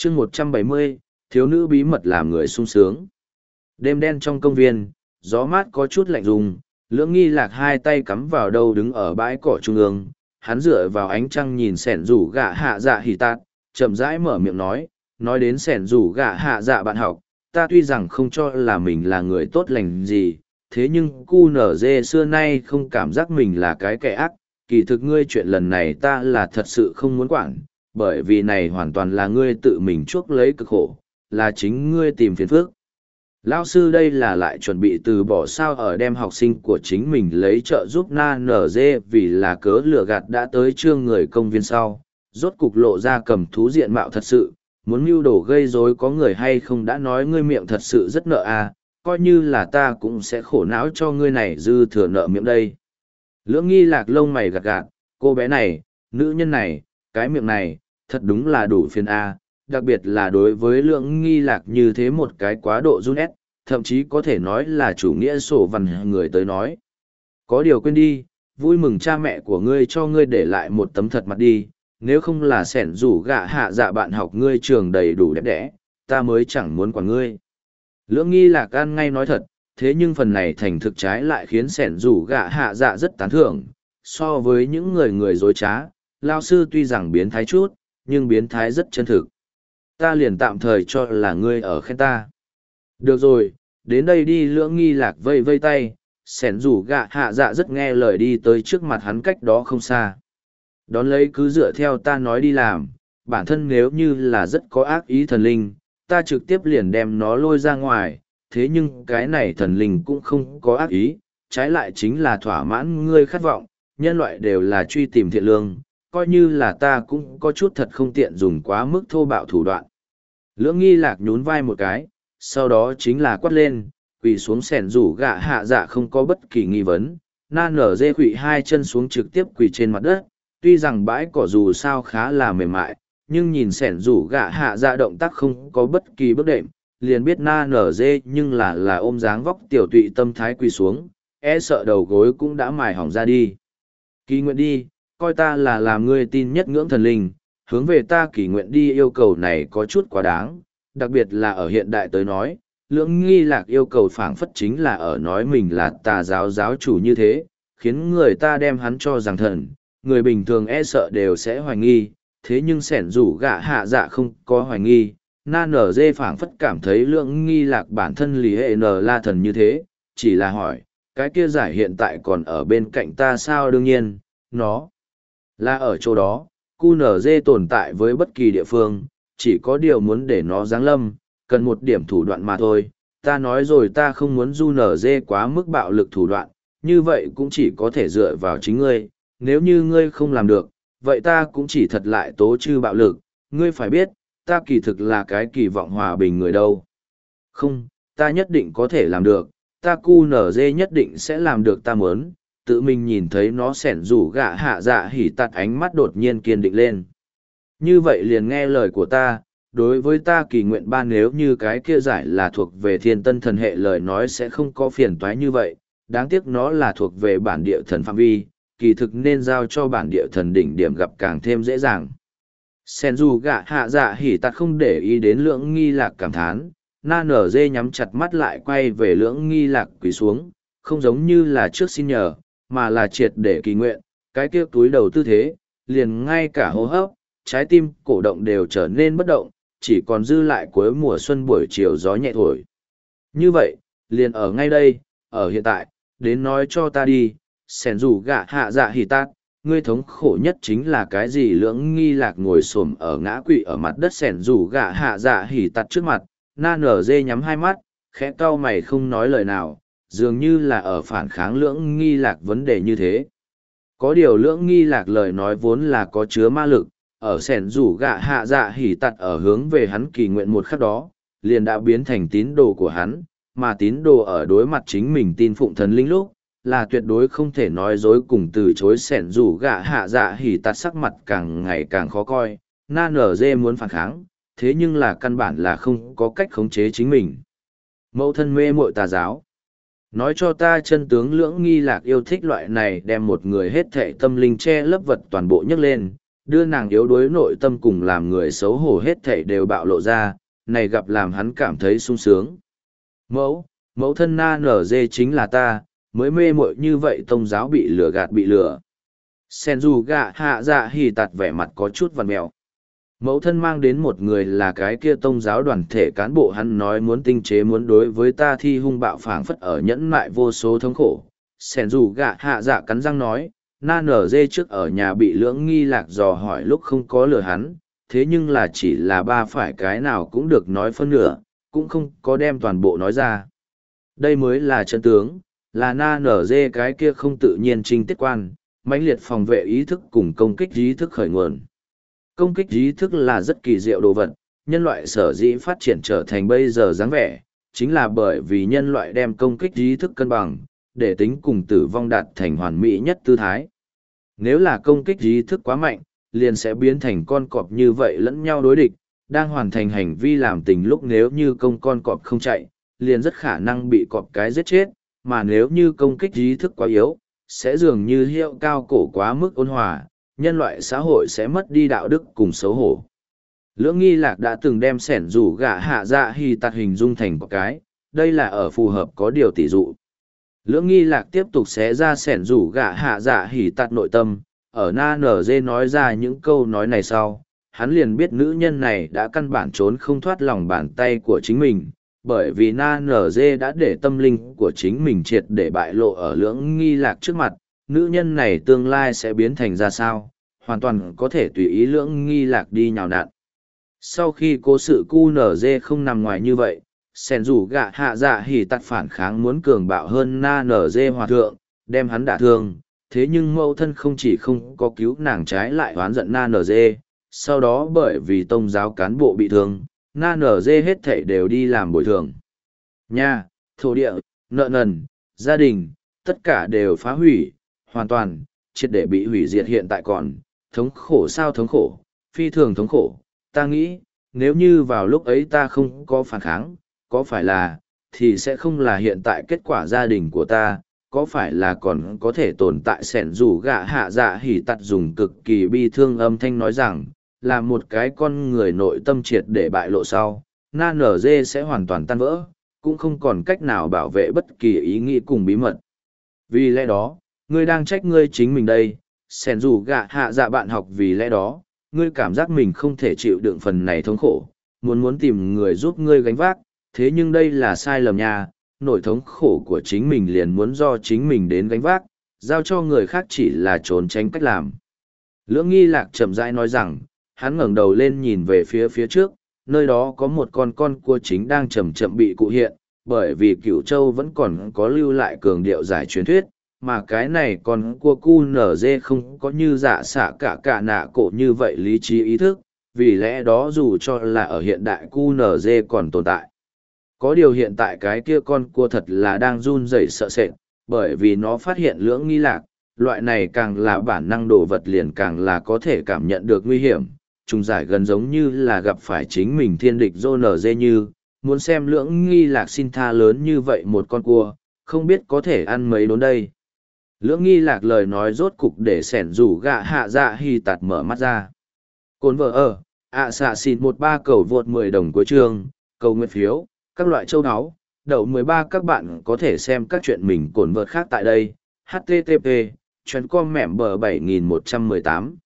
chương 170, thiếu nữ bí mật làm người sung sướng. Đêm đen trong công viên, gió mát có chút lạnh rùng, Lưỡng Nghi Lạc hai tay cắm vào đầu đứng ở bãi cỏ trung ương, hắn dựa vào ánh trăng nhìn sẻn rủ gạ hạ dạ hỉ tạt, chậm rãi mở miệng nói đến sẻn rủ gạ hạ dạ bạn học, ta tuy rằng không cho là mình là người tốt lành gì, thế nhưng cu nở dê xưa nay không cảm giác mình là cái kẻ ác, kỳ thực ngươi chuyện lần này ta là thật sự không muốn quản, bởi vì này hoàn toàn là ngươi tự mình chuốc lấy cực khổ, là chính ngươi tìm phiền phức. Lão sư đây là lại chuẩn bị từ bỏ sao ở đem học sinh của chính mình lấy trợ giúp na nở dê vì là cớ lừa gạt đã tới trương người công viên sau, rốt cục lộ ra cầm thú diện mạo thật sự, muốn mưu đồ gây rối có người hay không đã nói ngươi miệng thật sự rất nợ à, coi như là ta cũng sẽ khổ não cho ngươi này dư thừa nợ miệng đây. Lưỡng Nghi Lạc lông mày gạt gạt, cô bé này, nữ nhân này, cái miệng này, thật đúng là đủ phiền a, đặc biệt là đối với Lưỡng Nghi Lạc như thế một cái quá độ run ép, thậm chí có thể nói là chủ nghĩa sổ văn người tới nói. Có điều quên đi, vui mừng cha mẹ của ngươi cho ngươi để lại một tấm thật mặt đi, nếu không là sẻn rủ gạ hạ dạ bạn học ngươi trường đầy đủ đẹp đẽ, ta mới chẳng muốn quản ngươi. Lưỡng Nghi Lạc ăn ngay nói thật, thế nhưng phần này thành thực trái lại khiến sẻn rủ gạ hạ dạ rất tán thưởng. So với những người dối trá, lao sư tuy rằng biến thái chút, nhưng biến thái rất chân thực. Ta liền tạm thời cho là ngươi ở khen ta. Được rồi, đến đây đi. Lưỡng Nghi Lạc vây vây tay, sẻn rủ gạ hạ dạ rất nghe lời đi tới trước mặt hắn cách đó không xa. Đón lấy cứ dựa theo ta nói đi làm, bản thân nếu như là rất có ác ý thần linh, ta trực tiếp liền đem nó lôi ra ngoài, thế nhưng cái này thần linh cũng không có ác ý, trái lại chính là thỏa mãn ngươi khát vọng, nhân loại đều là truy tìm thiện lương, coi như là ta cũng có chút thật không tiện dùng quá mức thô bạo thủ đoạn. Lưỡng Nghi Lạc nhún vai một cái, sau đó chính là quát lên, quỳ xuống sẻn rủ gạ hạ dạ không có bất kỳ nghi vấn, na nở dê quỳ hai chân xuống trực tiếp quỳ trên mặt đất, tuy rằng bãi cỏ dù sao khá là mềm mại, nhưng nhìn sẻn rủ gạ hạ dạ động tác không có bất kỳ bước đệm, liền biết na nở dê nhưng là ôm dáng vóc tiểu tụy tâm thái quỳ xuống, e sợ đầu gối cũng đã mài hỏng ra đi. Kỳ nguyện đi, coi ta là làm ngươi tin nhất ngưỡng thần linh, hướng về ta kỳ nguyện đi. Yêu cầu này có chút quá đáng, đặc biệt là ở hiện đại tới nói, Lưỡng Nghi Lạc yêu cầu phảng phất chính là ở nói mình là tà giáo giáo chủ như thế, khiến người ta đem hắn cho rằng thần, người bình thường e sợ đều sẽ hoài nghi, thế nhưng sẻn rủ gạ hạ dạ không có hoài nghi. Na nở dê phảng phất cảm thấy Lưỡng Nghi Lạc bản thân lý hệ nở la thần như thế, chỉ là hỏi, cái kia giải hiện tại còn ở bên cạnh ta sao? Đương nhiên, nó là ở chỗ đó, cu nở dê tồn tại với bất kỳ địa phương, chỉ có điều muốn để nó giáng lâm, cần một điểm thủ đoạn mà thôi. Ta nói rồi, ta không muốn du nở dê quá mức bạo lực thủ đoạn, như vậy cũng chỉ có thể dựa vào chính ngươi, nếu như ngươi không làm được, vậy ta cũng chỉ thật lại tố chư bạo lực, ngươi phải biết, ta kỳ thực là cái kỳ vọng hòa bình người đâu. Không, ta nhất định có thể làm được, ta cu nở dê nhất định sẽ làm được. Ta muốn tự mình nhìn thấy nó sẻn rủ gạ hạ dạ hỉ tạt ánh mắt đột nhiên kiên định lên. Như vậy liền nghe lời của ta, đối với ta kỳ nguyện ban, nếu như cái kia giải là thuộc về thiên tân thần hệ lời nói sẽ không có phiền toái như vậy, đáng tiếc nó là thuộc về bản địa thần phạm vi, kỳ thực nên giao cho bản địa thần đỉnh điểm gặp càng thêm dễ dàng. Sen dù gạ hạ dạ hỉ tạt không để ý đến Lưỡng Nghi Lạc cảm thán, na nở dê nhắm chặt mắt lại quay về Lưỡng Nghi Lạc quỳ xuống, không giống như là trước xin nhờ, mà là triệt để kỳ nguyện, cái kia túi đầu tư thế, liền ngay cả hô hấp, trái tim, cổ động đều trở nên bất động, chỉ còn dư lại cuối mùa xuân buổi chiều gió nhẹ thổi. Như vậy, liền ở ngay đây, ở hiện tại, đến nói cho ta đi, sẻn rủ gạ hạ dạ hỉ tát, ngươi thống khổ nhất chính là cái gì? Lưỡng Nghi Lạc ngồi xổm ở ngã quỵ ở mặt đất sẻn rủ gạ hạ dạ hỉ tát trước mặt, na nở dê nhắm hai mắt, khẽ cau mày không nói lời nào, dường như là ở phản kháng Lưỡng Nghi Lạc vấn đề như thế. Có điều Lưỡng Nghi Lạc lời nói vốn là có chứa ma lực, ở sẻn rủ gạ hạ dạ hỉ tạt ở hướng về hắn kỳ nguyện một khắc đó, liền đã biến thành tín đồ của hắn, mà tín đồ ở đối mặt chính mình tin phụng thần linh lúc, là tuyệt đối không thể nói dối cùng từ chối. Sẻn rủ gạ hạ dạ hỉ tạt sắc mặt càng ngày càng khó coi, na nở dê muốn phản kháng, thế nhưng là căn bản là không có cách khống chế chính mình. Mẫu thân mê muội tà giáo. Nói cho ta chân tướng. Lưỡng Nghi Lạc yêu thích loại này đem một người hết thệ tâm linh che lấp vật toàn bộ nhấc lên, đưa nàng yếu đuối nội tâm cùng làm người xấu hổ hết thảy đều bạo lộ ra, này gặp làm hắn cảm thấy sung sướng. Mẫu thân na nở dê chính là ta, mới mê muội như vậy tông giáo bị lừa gạt bị lừa. Sen dù gạ hạ dạ hỉ tạt vẻ mặt có chút vằn mẹo. Mẫu thân mang đến một người là cái kia tông giáo đoàn thể cán bộ, hắn nói muốn tinh chế, muốn đối với ta thi hung bạo phảng phất ở nhẫn mại vô số thống khổ. Sen dù gạ hạ dạ cắn răng nói, na nở dê trước ở nhà bị lưỡng nghi lạc dò hỏi lúc không có lừa hắn, thế nhưng là chỉ là ba phải cái nào cũng được nói phân nửa, cũng không có đem toàn bộ nói ra. Đây mới là chân tướng, là na nở dê cái kia không tự nhiên trinh tiết quan, mãnh liệt phòng vệ ý thức cùng công kích ý thức khởi nguồn. Công kích ý thức là rất kỳ diệu đồ vật, nhân loại sở dĩ phát triển trở thành bây giờ dáng vẻ, chính là bởi vì nhân loại đem công kích ý thức cân bằng, để tính cùng tử vong đạt thành hoàn mỹ nhất tư thái. Nếu là công kích ý thức quá mạnh, liền sẽ biến thành con cọp như vậy lẫn nhau đối địch, đang hoàn thành hành vi làm tình lúc nếu như con cọp không chạy, liền rất khả năng bị cọp cái giết chết, mà nếu như công kích ý thức quá yếu, sẽ dường như hiệu cao cổ quá mức ôn hòa, nhân loại xã hội sẽ mất đi đạo đức cùng xấu hổ. Lưỡng nghi lạc đã từng đem sẻn rủ gạ hạ dạ hỉ tạt hình dung thành một cái, đây là ở phù hợp có điều tỷ dụ. Lưỡng nghi lạc tiếp tục xé ra sẻn rủ gạ hạ dạ hỉ tạt nội tâm, ở na nở dê nói ra những câu nói này sau, hắn liền biết nữ nhân này đã căn bản trốn không thoát lòng bàn tay của chính mình, bởi vì na nở dê đã để tâm linh của chính mình triệt để bại lộ ở lưỡng nghi lạc trước mặt, nữ nhân này tương lai sẽ biến thành ra sao, hoàn toàn có thể tùy ý lưỡng nghi lạc đi nhào nặn. Sau khi cố sự QNZ không nằm ngoài như vậy, sẻn rủ gạ hạ dạ hỉ tạt phản kháng muốn cường bạo hơn na nở dê hòa thượng, đem hắn đả thương, thế nhưng mẫu thân không chỉ không có cứu nàng, trái lại oán giận na nở dê, sau đó bởi vì tông giáo cán bộ bị thương, na nở dê hết thảy đều đi làm bồi thường. Nhà, thổ địa, nợ nần, gia đình, tất cả đều phá hủy, hoàn toàn, triệt để bị hủy diệt. Hiện tại còn, thống khổ sao thống khổ, phi thường thống khổ, ta nghĩ, nếu như vào lúc ấy ta không có phản kháng, có phải là, thì sẽ không là hiện tại kết quả gia đình của ta, có phải là còn có thể tồn tại. Sẻn rủ gạ hạ dạ hỉ tạt dùng cực kỳ bi thương âm thanh nói rằng, là một cái con người nội tâm triệt để bại lộ sau, na nở dê sẽ hoàn toàn tan vỡ, cũng không còn cách nào bảo vệ bất kỳ ý nghĩ cùng bí mật. Vì lẽ đó, ngươi đang trách ngươi chính mình đây, sẻn rủ gạ hạ dạ bạn học, vì lẽ đó, ngươi cảm giác mình không thể chịu đựng phần này thống khổ, muốn tìm người giúp ngươi gánh vác, thế nhưng đây là sai lầm nha, nỗi thống khổ của chính mình liền muốn do chính mình đến gánh vác, giao cho người khác chỉ là trốn tránh cách làm. Lưỡng nghi lạc chậm rãi nói rằng, hắn ngẩng đầu lên nhìn về phía trước, nơi đó có một con cua chính đang chậm chậm bị cụ hiện, bởi vì Cửu Châu vẫn còn có lưu lại cường điệu giải truyền thuyết, mà cái này con cua QNZ không có như dạ xạ cả nạ cổ như vậy lý trí ý thức, vì lẽ đó dù cho là ở hiện đại QNZ còn tồn tại. Có điều hiện tại cái kia con cua thật là đang run rẩy sợ sệt, bởi vì nó phát hiện lưỡng nghi lạc, loại này càng là bản năng đồ vật liền càng là có thể cảm nhận được nguy hiểm, trùng giải gần giống như là gặp phải chính mình thiên địch JNZ như, muốn xem lưỡng nghi lạc xin tha lớn như vậy một con cua, không biết có thể ăn mấy đốn đây. Lưỡng nghi lạc lời nói rốt cục để sẻn rủ gạ hạ dạ hỉ tạt mở mắt ra. Cồn vợ ở, xạ xịt 13 cầu vượt 10 đồng cuối chương, cầu nguyện phiếu, các loại châu áo, đậu 13. Các bạn có thể xem các chuyện mình cồn vợt khác tại đây. http://com mẻm bờ 7118